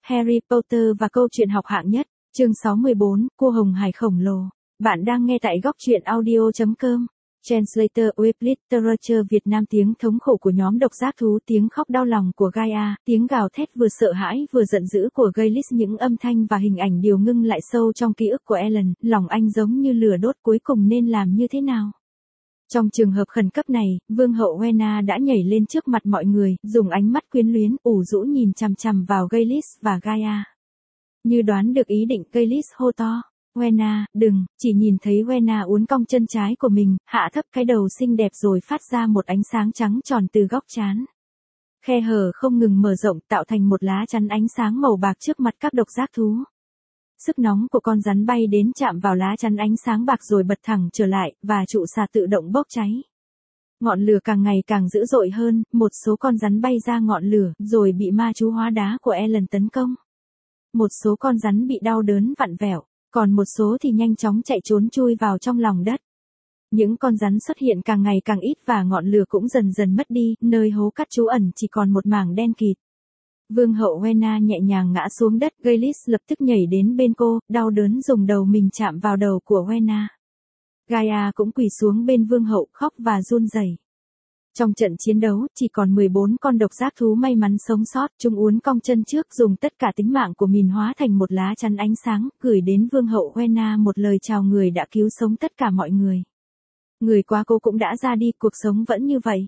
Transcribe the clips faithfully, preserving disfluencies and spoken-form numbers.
Harry Potter và câu chuyện học hạng nhất, chương sáu mươi bốn, cua hồng hải khổng lồ. Bạn đang nghe tại góc truyện audio chấm com. Translator with Literature Việt Nam. Tiếng thống khổ của nhóm độc giác thú, tiếng khóc đau lòng của Gaia, tiếng gào thét vừa sợ hãi vừa giận dữ của Gaylis, những âm thanh và hình ảnh đều ngưng lại sâu trong ký ức của Ellen, lòng anh giống như lửa đốt, cuối cùng nên làm như thế nào? Trong trường hợp khẩn cấp này, Vương hậu Wenna đã nhảy lên trước mặt mọi người, dùng ánh mắt quyến luyến, ủ rũ nhìn chằm chằm vào Gaylis và Gaia. Như đoán được ý định, Gaylis hô to, Wenna, đừng, chỉ nhìn thấy Wenna uốn cong chân trái của mình, hạ thấp cái đầu xinh đẹp rồi phát ra một ánh sáng trắng tròn từ góc trán. Khe hở không ngừng mở rộng, tạo thành một lá chắn ánh sáng màu bạc trước mặt các độc giác thú. Sức nóng của con rắn bay đến chạm vào lá chắn ánh sáng bạc rồi bật thẳng trở lại, và trụ xà tự động bốc cháy. Ngọn lửa càng ngày càng dữ dội hơn, một số con rắn bay ra ngọn lửa, rồi bị ma chú hóa đá của Ellen tấn công. Một số con rắn bị đau đớn vặn vẹo, còn một số thì nhanh chóng chạy trốn chui vào trong lòng đất. Những con rắn xuất hiện càng ngày càng ít và ngọn lửa cũng dần dần mất đi, nơi hố cắt trú ẩn chỉ còn một mảng đen kịt. Vương hậu Wenna nhẹ nhàng ngã xuống đất, Gaylis lập tức nhảy đến bên cô, đau đớn dùng đầu mình chạm vào đầu của Wenna. Gaia cũng quỳ xuống bên vương hậu, khóc và run rẩy. Trong trận chiến đấu, chỉ còn mười bốn con độc giác thú may mắn sống sót, chúng uốn cong chân trước, dùng tất cả tính mạng của mình hóa thành một lá chắn ánh sáng, gửi đến vương hậu Wenna một lời chào người đã cứu sống tất cả mọi người. Người quá cố cũng đã ra đi, cuộc sống vẫn như vậy.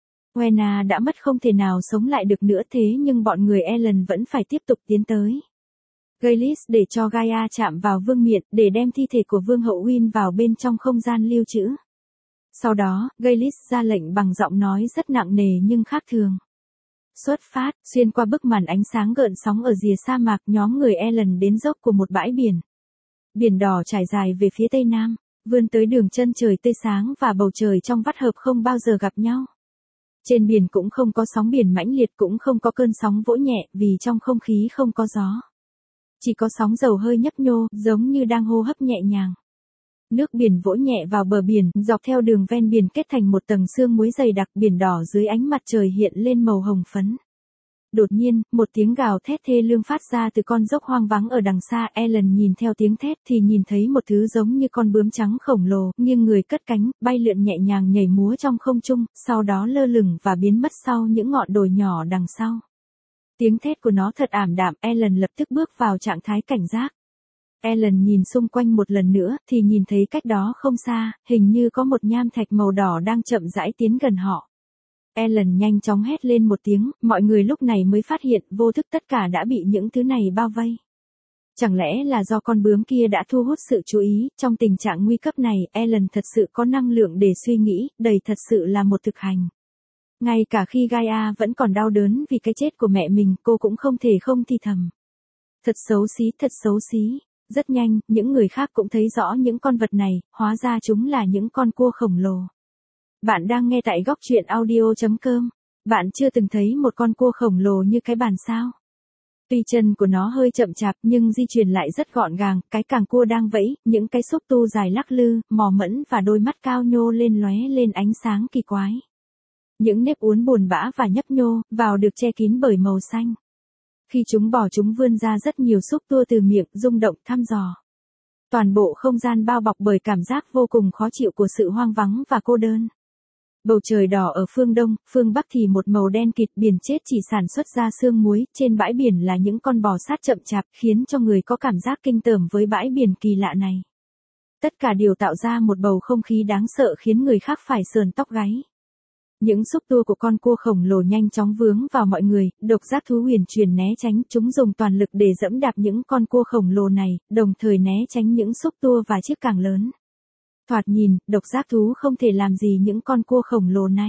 Wenna đã mất, không thể nào sống lại được nữa, thế nhưng bọn người Ellen vẫn phải tiếp tục tiến tới. Gaylis để cho Gaia chạm vào vương miện, để đem thi thể của vương hậu Win vào bên trong không gian lưu trữ. Sau đó, Gaylis ra lệnh bằng giọng nói rất nặng nề nhưng khác thường. Xuất phát, xuyên qua bức màn ánh sáng gợn sóng ở rìa sa mạc, nhóm người Ellen đến dốc của một bãi biển. Biển đỏ trải dài về phía tây nam, vươn tới đường chân trời tươi sáng và bầu trời trong vắt hợp không bao giờ gặp nhau. Trên biển cũng không có sóng biển mãnh liệt, cũng không có cơn sóng vỗ nhẹ, vì trong không khí không có gió. Chỉ có sóng dầu hơi nhấp nhô, giống như đang hô hấp nhẹ nhàng. Nước biển vỗ nhẹ vào bờ biển, dọc theo đường ven biển kết thành một tầng sương muối dày đặc, biển đỏ dưới ánh mặt trời hiện lên màu hồng phấn. Đột nhiên, một tiếng gào thét thê lương phát ra từ con dốc hoang vắng ở đằng xa. Ellen nhìn theo tiếng thét thì nhìn thấy một thứ giống như con bướm trắng khổng lồ, nghiêng người cất cánh, bay lượn nhẹ nhàng nhảy múa trong không trung, sau đó lơ lửng và biến mất sau những ngọn đồi nhỏ đằng sau. Tiếng thét của nó thật ảm đạm, Ellen lập tức bước vào trạng thái cảnh giác. Ellen nhìn xung quanh một lần nữa, thì nhìn thấy cách đó không xa, hình như có một nham thạch màu đỏ đang chậm rãi tiến gần họ. Ellen nhanh chóng hét lên một tiếng, mọi người lúc này mới phát hiện, vô thức tất cả đã bị những thứ này bao vây. Chẳng lẽ là do con bướm kia đã thu hút sự chú ý? Trong tình trạng nguy cấp này, Ellen thật sự có năng lượng để suy nghĩ, đây thật sự là một thực hành. Ngay cả khi Gaia vẫn còn đau đớn vì cái chết của mẹ mình, cô cũng không thể không thì thầm. Thật xấu xí, thật xấu xí. Rất nhanh, những người khác cũng thấy rõ những con vật này, hóa ra chúng là những con cua khổng lồ. Bạn đang nghe tại góc truyện audio chấm com. Bạn chưa từng thấy một con cua khổng lồ như cái bàn sao? Tuy chân của nó hơi chậm chạp nhưng di chuyển lại rất gọn gàng, cái càng cua đang vẫy, những cái xúc tu dài lắc lư, mò mẫm và đôi mắt cao nhô lên lóe lên ánh sáng kỳ quái. Những nếp uốn buồn bã và nhấp nhô, vào được che kín bởi màu xanh. Khi chúng bò chúng vươn ra rất nhiều xúc tua từ miệng, rung động, thăm dò. Toàn bộ không gian bao bọc bởi cảm giác vô cùng khó chịu của sự hoang vắng và cô đơn. Bầu trời đỏ ở phương đông, phương bắc thì một màu đen kịt, biển chết chỉ sản xuất ra sương muối, trên bãi biển là những con bò sát chậm chạp, khiến cho người có cảm giác kinh tởm với bãi biển kỳ lạ này. Tất cả đều tạo ra một bầu không khí đáng sợ khiến người khác phải sờn tóc gáy. Những xúc tua của con cua khổng lồ nhanh chóng vướng vào mọi người, độc giác thú huyền chuyển né tránh, chúng dùng toàn lực để dẫm đạp những con cua khổng lồ này, đồng thời né tránh những xúc tua và chiếc càng lớn. Thoạt nhìn, độc giác thú không thể làm gì những con cua khổng lồ này.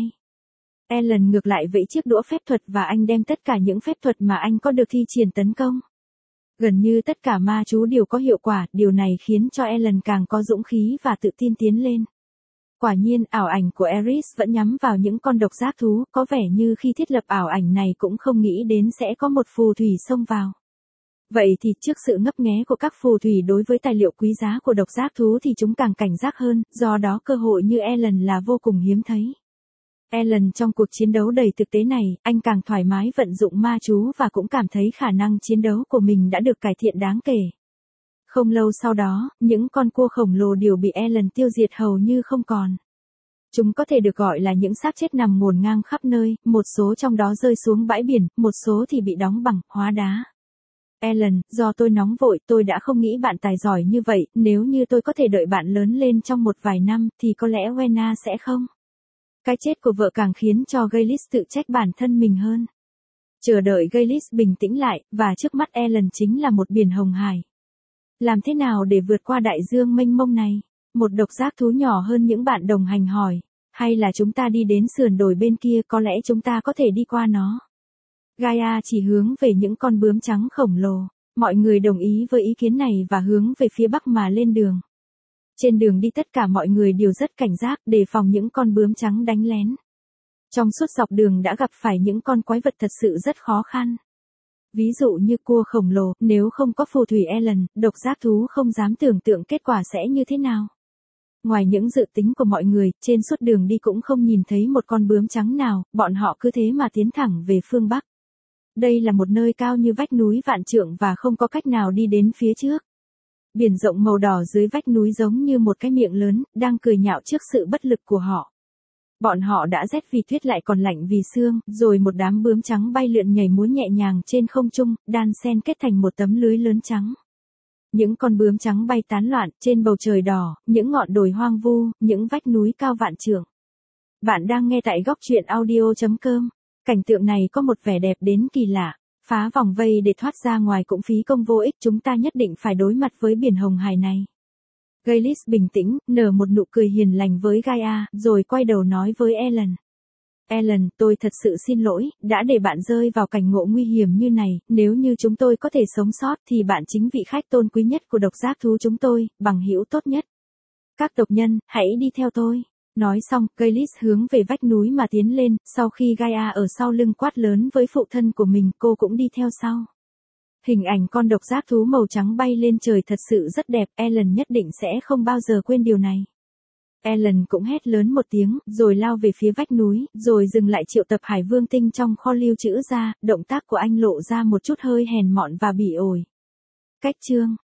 Ellen ngược lại vẫy chiếc đũa phép thuật và anh đem tất cả những phép thuật mà anh có được thi triển tấn công. Gần như tất cả ma chú đều có hiệu quả, điều này khiến cho Ellen càng có dũng khí và tự tin tiến lên. Quả nhiên, ảo ảnh của Eris vẫn nhắm vào những con độc giác thú, có vẻ như khi thiết lập ảo ảnh này cũng không nghĩ đến sẽ có một phù thủy xông vào. Vậy thì trước sự ngấp nghé của các phù thủy đối với tài liệu quý giá của độc giác thú thì chúng càng cảnh giác hơn, do đó cơ hội như Ellen là vô cùng hiếm thấy. Alan trong cuộc chiến đấu đầy thực tế này, anh càng thoải mái vận dụng ma chú và cũng cảm thấy khả năng chiến đấu của mình đã được cải thiện đáng kể. Không lâu sau đó, những con cua khổng lồ đều bị Alan tiêu diệt hầu như không còn. Chúng có thể được gọi là những xác chết nằm ngổn ngang khắp nơi, một số trong đó rơi xuống bãi biển, một số thì bị đóng bằng, hóa đá. Alan, do tôi nóng vội, tôi đã không nghĩ bạn tài giỏi như vậy, nếu như tôi có thể đợi bạn lớn lên trong một vài năm, thì có lẽ Wenna sẽ không. Cái chết của vợ càng khiến cho Gaylis tự trách bản thân mình hơn. Chờ đợi Gaylis bình tĩnh lại, và trước mắt Alan chính là một biển hồng hải. Làm thế nào để vượt qua đại dương mênh mông này? Một độc giác thú nhỏ hơn những bạn đồng hành hỏi. Hay là chúng ta đi đến sườn đồi bên kia, có lẽ chúng ta có thể đi qua nó. Gaia chỉ hướng về những con bướm trắng khổng lồ. Mọi người đồng ý với ý kiến này và hướng về phía bắc mà lên đường. Trên đường đi tất cả mọi người đều rất cảnh giác, đề phòng những con bướm trắng đánh lén. Trong suốt dọc đường đã gặp phải những con quái vật thật sự rất khó khăn. Ví dụ như cua khổng lồ, nếu không có phù thủy Alan, độc giác thú không dám tưởng tượng kết quả sẽ như thế nào. Ngoài những dự tính của mọi người, trên suốt đường đi cũng không nhìn thấy một con bướm trắng nào, bọn họ cứ thế mà tiến thẳng về phương Bắc. Đây là một nơi cao như vách núi vạn trượng và không có cách nào đi đến phía trước. Biển rộng màu đỏ dưới vách núi giống như một cái miệng lớn, đang cười nhạo trước sự bất lực của họ. Bọn họ đã rét vì tuyết lại còn lạnh vì sương, rồi một đám bướm trắng bay lượn nhảy múa nhẹ nhàng trên không trung, đan xen kết thành một tấm lưới lớn trắng. Những con bướm trắng bay tán loạn trên bầu trời đỏ, những ngọn đồi hoang vu, những vách núi cao vạn trượng. Bạn đang nghe tại góc truyện audio chấm com. Cảnh tượng này có một vẻ đẹp đến kỳ lạ. Phá vòng vây để thoát ra ngoài cũng phí công vô ích, chúng ta nhất định phải đối mặt với biển hồng hải này. Gaylis bình tĩnh, nở một nụ cười hiền lành với Gaia, rồi quay đầu nói với Alan. Alan, tôi thật sự xin lỗi, đã để bạn rơi vào cảnh ngộ nguy hiểm như này, nếu như chúng tôi có thể sống sót thì bạn chính vị khách tôn quý nhất của độc giác thú chúng tôi, bằng hữu tốt nhất. Các tộc nhân, hãy đi theo tôi. Nói xong, Gaylis hướng về vách núi mà tiến lên, sau khi Gaia ở sau lưng quát lớn với phụ thân của mình, cô cũng đi theo sau. Hình ảnh con độc giác thú màu trắng bay lên trời thật sự rất đẹp, Alan nhất định sẽ không bao giờ quên điều này. Alan cũng hét lớn một tiếng, rồi lao về phía vách núi, rồi dừng lại triệu tập hải vương tinh trong kho lưu trữ ra, động tác của anh lộ ra một chút hơi hèn mọn và bỉ ổi. Cách chương